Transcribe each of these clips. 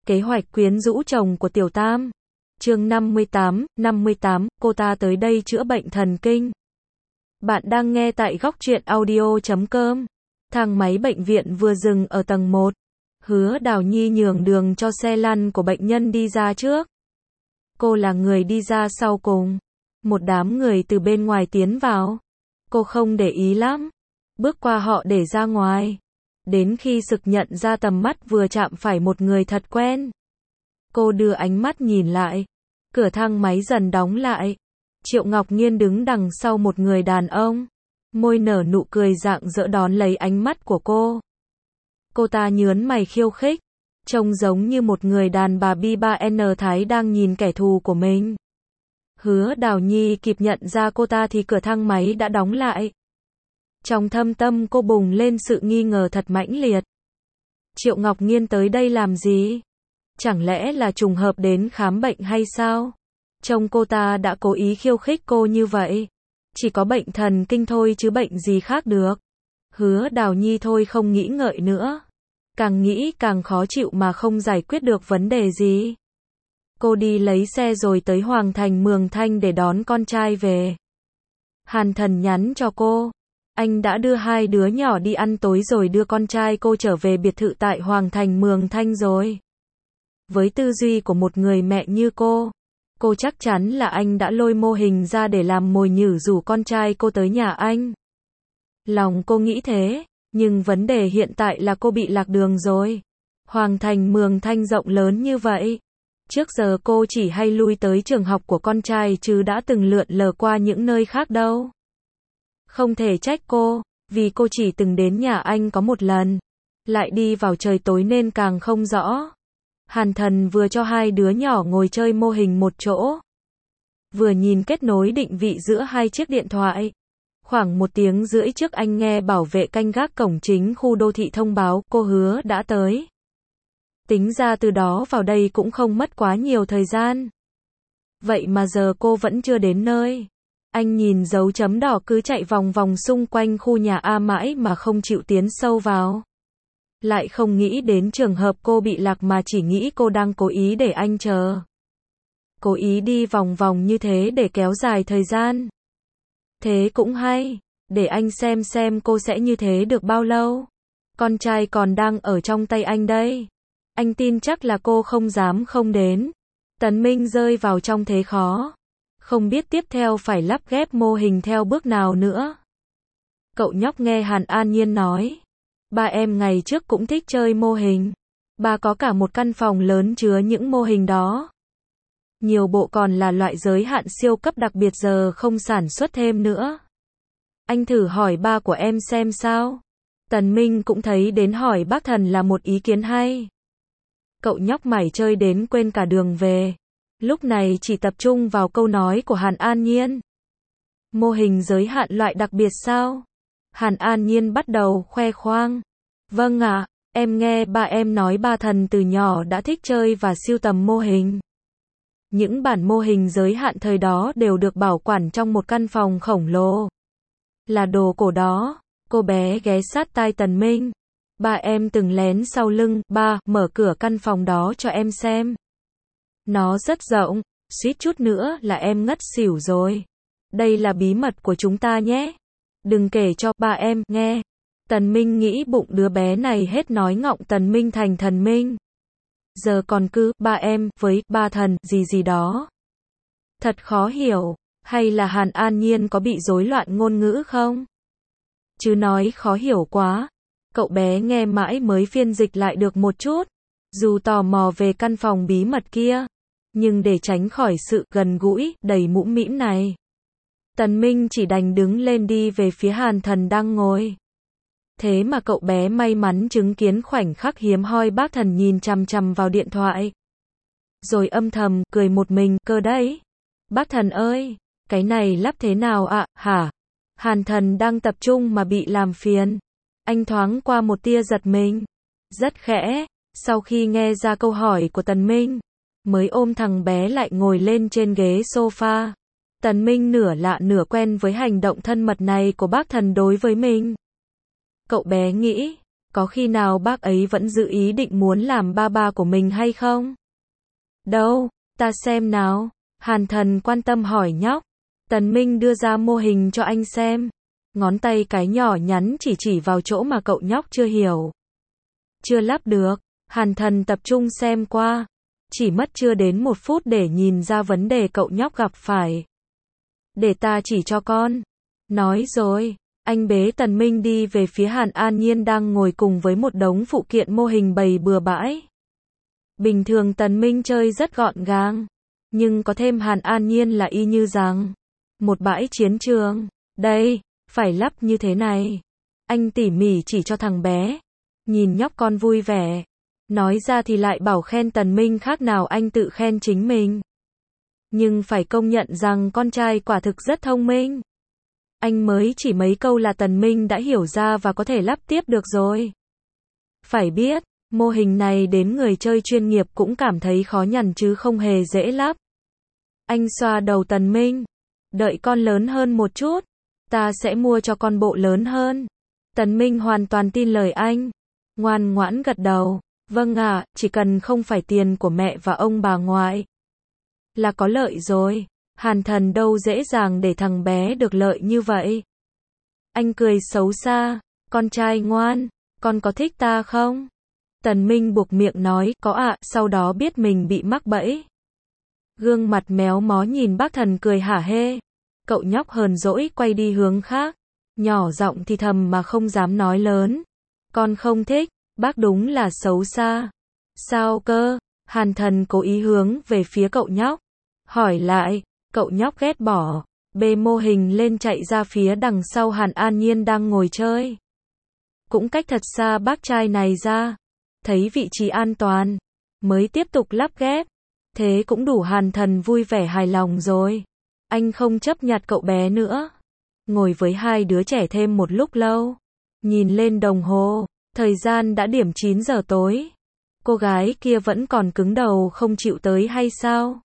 Kế hoạch quyến rũ chồng của Tiểu Tam. Chương 58, cô ta tới đây chữa bệnh thần kinh. Bạn đang nghe tại góc truyện audio.com. Thang máy bệnh viện vừa dừng ở tầng 1. Hứa Đào Nhi nhường đường cho xe lăn của bệnh nhân đi ra trước. Cô là người đi ra sau cùng. Một đám người từ bên ngoài tiến vào. Cô không để ý lắm. Bước qua họ để ra ngoài. Đến khi sực nhận ra tầm mắt vừa chạm phải một người thật quen. Cô đưa ánh mắt nhìn lại. Cửa thang máy dần đóng lại. Triệu Ngọc Nhiên đứng đằng sau một người đàn ông. Môi nở nụ cười rạng rỡ đón lấy ánh mắt của cô. Cô ta nhớn mày khiêu khích. Trông giống như một người đàn bà bi-ba-N Thái đang nhìn kẻ thù của mình. Hứa Đào Nhi kịp nhận ra cô ta thì cửa thang máy đã đóng lại. Trong thâm tâm cô bùng lên sự nghi ngờ thật mãnh liệt. Triệu Ngọc Nhiên tới đây làm gì? Chẳng lẽ là trùng hợp đến khám bệnh hay sao? Trông cô ta đã cố ý khiêu khích cô như vậy. Chỉ có bệnh thần kinh thôi chứ bệnh gì khác được. Hứa Đào Nhi thôi không nghĩ ngợi nữa. Càng nghĩ càng khó chịu mà không giải quyết được vấn đề gì. Cô đi lấy xe rồi tới Hoàng Thành Mường Thanh để đón con trai về. Hàn Thần nhắn cho cô. Anh đã đưa hai đứa nhỏ đi ăn tối rồi đưa con trai cô trở về biệt thự tại Hoàng Thành Mường Thanh rồi. Với tư duy của một người mẹ như cô chắc chắn là anh đã lôi mô hình ra để làm mồi nhử rủ con trai cô tới nhà anh. Lòng cô nghĩ thế, nhưng vấn đề hiện tại là cô bị lạc đường rồi. Hoàng Thành Mường Thanh rộng lớn như vậy. Trước giờ cô chỉ hay lui tới trường học của con trai chứ đã từng lượn lờ qua những nơi khác đâu. Không thể trách cô, vì cô chỉ từng đến nhà anh có một lần. Lại đi vào trời tối nên càng không rõ. Hàn Thần vừa cho hai đứa nhỏ ngồi chơi mô hình một chỗ. Vừa nhìn kết nối định vị giữa hai chiếc điện thoại. Khoảng 1 tiếng rưỡi trước anh nghe bảo vệ canh gác cổng chính khu đô thị thông báo cô Hứa đã tới. Tính ra từ đó vào đây cũng không mất quá nhiều thời gian. Vậy mà giờ cô vẫn chưa đến nơi. Anh nhìn dấu chấm đỏ cứ chạy vòng vòng xung quanh khu nhà A mãi mà không chịu tiến sâu vào. Lại không nghĩ đến trường hợp cô bị lạc mà chỉ nghĩ cô đang cố ý để anh chờ. Cố ý đi vòng vòng như thế để kéo dài thời gian. Thế cũng hay, để anh xem cô sẽ như thế được bao lâu. Con trai còn đang ở trong tay anh đây. Anh tin chắc là cô không dám không đến. Tần Minh rơi vào trong thế khó. Không biết tiếp theo phải lắp ghép mô hình theo bước nào nữa. Cậu nhóc nghe Hàn An Nhiên nói. Ba em ngày trước cũng thích chơi mô hình. Ba có cả một căn phòng lớn chứa những mô hình đó. Nhiều bộ còn là loại giới hạn siêu cấp đặc biệt giờ không sản xuất thêm nữa. Anh thử hỏi ba của em xem sao. Tần Minh cũng thấy đến hỏi bác Thần là một ý kiến hay. Cậu nhóc mải chơi đến quên cả đường về. Lúc này chỉ tập trung vào câu nói của Hàn An Nhiên. Mô hình giới hạn loại đặc biệt sao? Hàn An Nhiên bắt đầu khoe khoang. Vâng ạ, em nghe ba em nói ba Thần từ nhỏ đã thích chơi và sưu tầm mô hình. Những bản mô hình giới hạn thời đó đều được bảo quản trong một căn phòng khổng lồ. Là đồ cổ đó. Cô bé ghé sát tai Tần Minh. Ba em từng lén sau lưng, ba, mở cửa căn phòng đó cho em xem. Nó rất rộng, suýt chút nữa là em ngất xỉu rồi. Đây là bí mật của chúng ta nhé. Đừng kể cho ba em nghe. Tần Minh nghĩ bụng đứa bé này hết nói ngọng Tần Minh thành Thần Minh. Giờ còn cứ ba em với ba Thần gì đó. Thật khó hiểu, hay là Hàn An Nhiên có bị rối loạn ngôn ngữ không? Chứ nói khó hiểu quá. Cậu bé nghe mãi mới phiên dịch lại được một chút. Dù tò mò về căn phòng bí mật kia, nhưng để tránh khỏi sự gần gũi, đầy mũm mĩm này, Tần Minh chỉ đành đứng lên đi về phía Hàn Thần đang ngồi. Thế mà cậu bé may mắn chứng kiến khoảnh khắc hiếm hoi bác Thần nhìn chằm chằm vào điện thoại. Rồi âm thầm cười một mình, cơ đấy. Bác Thần ơi, cái này lắp thế nào ạ, hả? Hàn Thần đang tập trung mà bị làm phiền. Anh thoáng qua một tia giật mình. Rất khẽ, sau khi nghe ra câu hỏi của Tần Minh, mới ôm thằng bé lại ngồi lên trên ghế sofa. Tần Minh nửa lạ nửa quen với hành động thân mật này của bác Thần đối với mình. Cậu bé nghĩ, Có khi nào bác ấy vẫn giữ ý định muốn làm ba ba của mình hay không? Đâu, ta xem nào. Hàn Thần quan tâm hỏi nhóc. Tần Minh đưa ra mô hình cho anh xem. Ngón tay cái nhỏ nhắn chỉ vào chỗ mà cậu nhóc chưa hiểu. Chưa lắp được. Hàn Thần tập trung xem qua. Chỉ mất chưa đến 1 phút để nhìn ra vấn đề cậu nhóc gặp phải. Để ta chỉ cho con. Nói rồi, anh bế Tần Minh đi về phía Hàn An Nhiên đang ngồi cùng với một đống phụ kiện mô hình bày bừa bãi. Bình thường Tần Minh chơi rất gọn gàng, nhưng có thêm Hàn An Nhiên là y như rằng một bãi chiến trường. Đây, phải lắp như thế này. Anh tỉ mỉ chỉ cho thằng bé. Nhìn nhóc con vui vẻ. Nói ra thì lại bảo khen Tần Minh khác nào anh tự khen chính mình. Nhưng phải công nhận rằng con trai quả thực rất thông minh. Anh mới chỉ mấy câu là Tần Minh đã hiểu ra và có thể lắp tiếp được rồi. Phải biết, mô hình này đến người chơi chuyên nghiệp cũng cảm thấy khó nhằn chứ không hề dễ lắp. Anh xoa đầu Tần Minh. Đợi con lớn hơn một chút, ta sẽ mua cho con bộ lớn hơn. Tần Minh hoàn toàn tin lời anh. Ngoan ngoãn gật đầu. Vâng ạ, chỉ cần không phải tiền của mẹ và ông bà ngoại là có lợi rồi. Hàn Thần đâu dễ dàng để thằng bé được lợi như vậy. Anh cười xấu xa. Con trai ngoan, con có thích ta không? Tần Minh buộc miệng nói, có ạ, sau đó biết mình bị mắc bẫy. Gương mặt méo mó nhìn bác Thần cười hả hê. Cậu nhóc hờn dỗi quay đi hướng khác. Nhỏ giọng thì thầm mà không dám nói lớn. Con không thích, bác đúng là xấu xa. Sao cơ? Hàn Thần cố ý hướng về phía cậu nhóc. Hỏi lại, cậu nhóc ghét bỏ. Bê mô hình lên chạy ra phía đằng sau Hàn An Nhiên đang ngồi chơi. Cũng cách thật xa bác trai này ra. Thấy vị trí an toàn, mới tiếp tục lắp ghép. Thế cũng đủ Hàn Thần vui vẻ hài lòng rồi. Anh không chấp nhặt cậu bé nữa. Ngồi với hai đứa trẻ thêm một lúc lâu. Nhìn lên đồng hồ, thời gian đã điểm 9 giờ tối. Cô gái kia vẫn còn cứng đầu không chịu tới hay sao?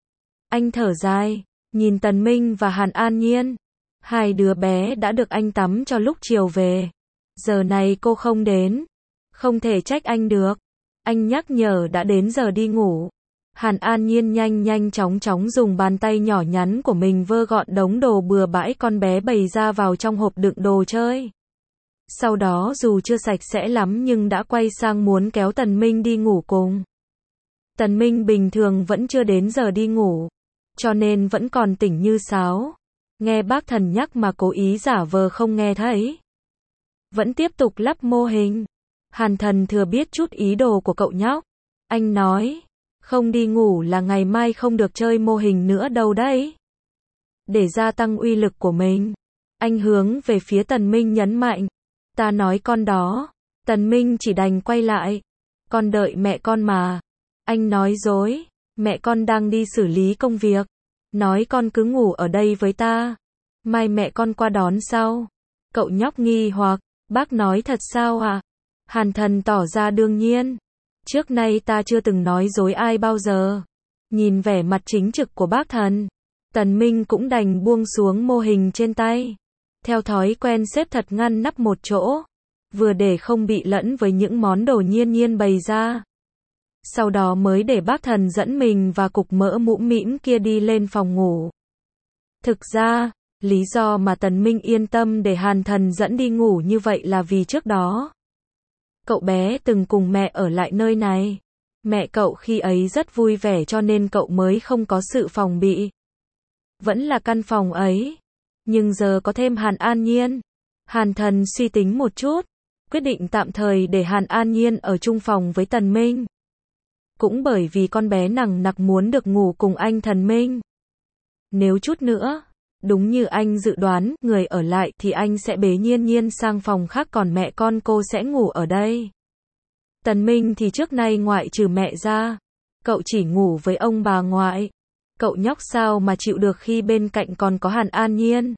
Anh thở dài, nhìn Tần Minh và Hàn An Nhiên. Hai đứa bé đã được anh tắm cho lúc chiều về. Giờ này cô không đến. Không thể trách anh được. Anh nhắc nhở đã đến giờ đi ngủ. Hàn An Nhiên nhanh chóng dùng bàn tay nhỏ nhắn của mình vơ gọn đống đồ bừa bãi con bé bày ra vào trong hộp đựng đồ chơi. Sau đó dù chưa sạch sẽ lắm nhưng đã quay sang muốn kéo Tần Minh đi ngủ cùng. Tần Minh bình thường vẫn chưa đến giờ đi ngủ, cho nên vẫn còn tỉnh như sáo. Nghe bác Thần nhắc mà cố ý giả vờ không nghe thấy. Vẫn tiếp tục lắp mô hình. Hàn Thần thừa biết chút ý đồ của cậu nhóc. Anh nói, không đi ngủ là ngày mai không được chơi mô hình nữa đâu đấy. Để gia tăng uy lực của mình, anh hướng về phía Tần Minh nhấn mạnh. Ta nói con đó. Tần Minh chỉ đành quay lại. Con đợi mẹ con mà. Anh nói dối. Mẹ con đang đi xử lý công việc. Nói con cứ ngủ ở đây với ta. Mai mẹ con qua đón sau. Cậu nhóc nghi hoặc. Bác nói thật sao à? Hàn Thần tỏ ra đương nhiên. Trước nay ta chưa từng nói dối ai bao giờ. Nhìn vẻ mặt chính trực của bác Thần, Tần Minh cũng đành buông xuống mô hình trên tay. Theo thói quen xếp thật ngăn nắp một chỗ. Vừa để không bị lẫn với những món đồ nhiên bày ra. Sau đó mới để bác Thần dẫn mình và cục mỡ mũm mĩm kia đi lên phòng ngủ. Thực ra, lý do mà Tần Minh yên tâm để Hàn Thần dẫn đi ngủ như vậy là vì trước đó cậu bé từng cùng mẹ ở lại nơi này. Mẹ cậu khi ấy rất vui vẻ cho nên cậu mới không có sự phòng bị. Vẫn là căn phòng ấy. Nhưng giờ có thêm Hàn An Nhiên. Hàn Thần suy tính một chút. Quyết định tạm thời để Hàn An Nhiên ở chung phòng với Tần Minh. Cũng bởi vì con bé nằng nặc muốn được ngủ cùng anh Tần Minh. Nếu chút nữa, đúng như anh dự đoán, người ở lại thì anh sẽ bế Nhiên sang phòng khác còn mẹ con cô sẽ ngủ ở đây. Tần Minh thì trước nay ngoại trừ mẹ ra, cậu chỉ ngủ với ông bà ngoại. Cậu nhóc sao mà chịu được khi bên cạnh còn có Hàn An Nhiên.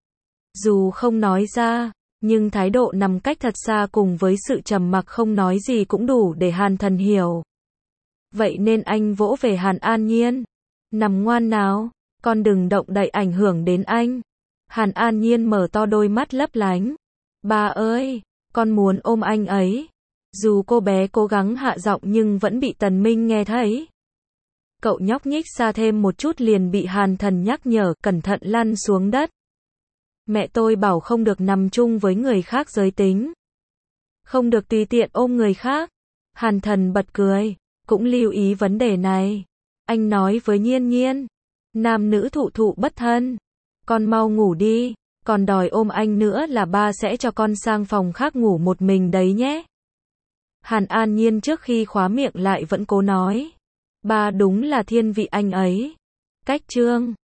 Dù không nói ra, nhưng thái độ nằm cách thật xa cùng với sự trầm mặc không nói gì cũng đủ để Hàn Thần hiểu. Vậy nên anh vỗ về Hàn An Nhiên. Nằm ngoan nào, con đừng động đậy ảnh hưởng đến anh. Hàn An Nhiên mở to đôi mắt lấp lánh. Ba ơi, con muốn ôm anh ấy. Dù cô bé cố gắng hạ giọng nhưng vẫn bị Tần Minh nghe thấy. Cậu nhóc nhích xa thêm một chút liền bị Hàn Thần nhắc nhở, cẩn thận lăn xuống đất. Mẹ tôi bảo không được nằm chung với người khác giới tính. Không được tùy tiện ôm người khác. Hàn Thần bật cười, cũng lưu ý vấn đề này. Anh nói với Nhiên Nhiên, nam nữ thụ thụ bất thân. Con mau ngủ đi, còn đòi ôm anh nữa là ba sẽ cho con sang phòng khác ngủ một mình đấy nhé. Hàn An Nhiên trước khi khóa miệng lại vẫn cố nói. Ba đúng là thiên vị anh ấy. Cách chương